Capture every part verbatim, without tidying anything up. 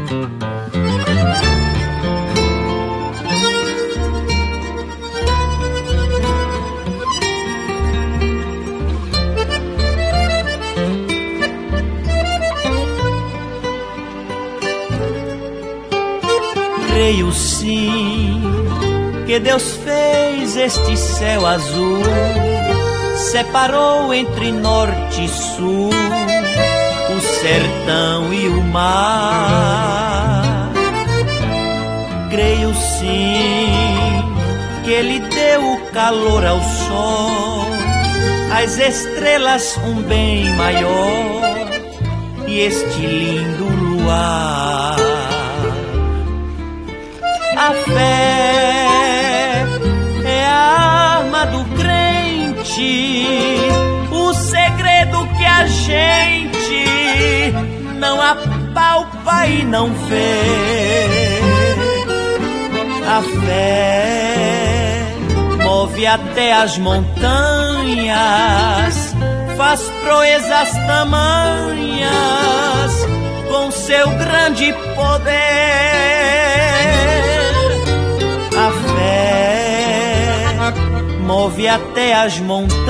Creio sim que Deus fez este céu azul, separou entre norte e sul, o sertão e o mar. Creio sim que Ele deu o calor ao sol, às estrelas um bem maior e este lindo luar. A fé é a arma do crente, o segredo que a gente não apalpa e não vê. A fé move até as montanhas, faz proezas tamanhas com seu grande poder. A fé move até as montanhas,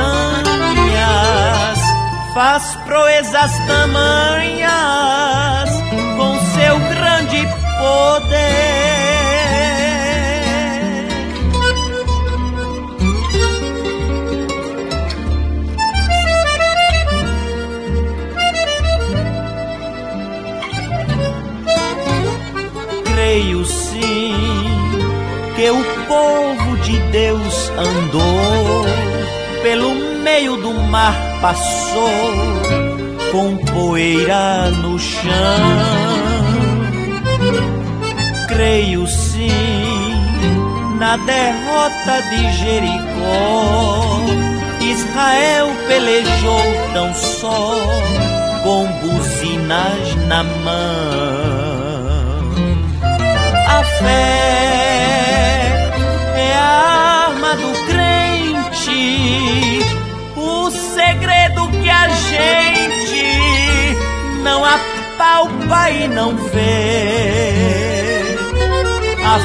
faz proezas tamanhas com seu grande poder. Creio sim que o povo de Deus andou, pelo meio do mar passou, com poeira no chão. Creio sim na derrota de Jericó, Israel pelejou tão só, com buzinas na mão. A fé é a arma do crente, o segredo que a gente não apalpa e não vê. A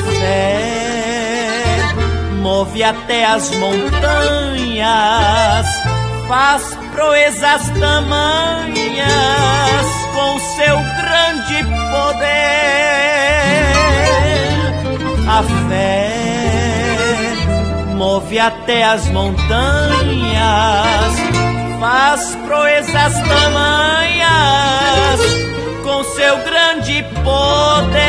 fé move até as montanhas, faz proezas tamanhas com seu grande poder. A fé move até as montanhas, faz proezas tamanhas com seu grande poder.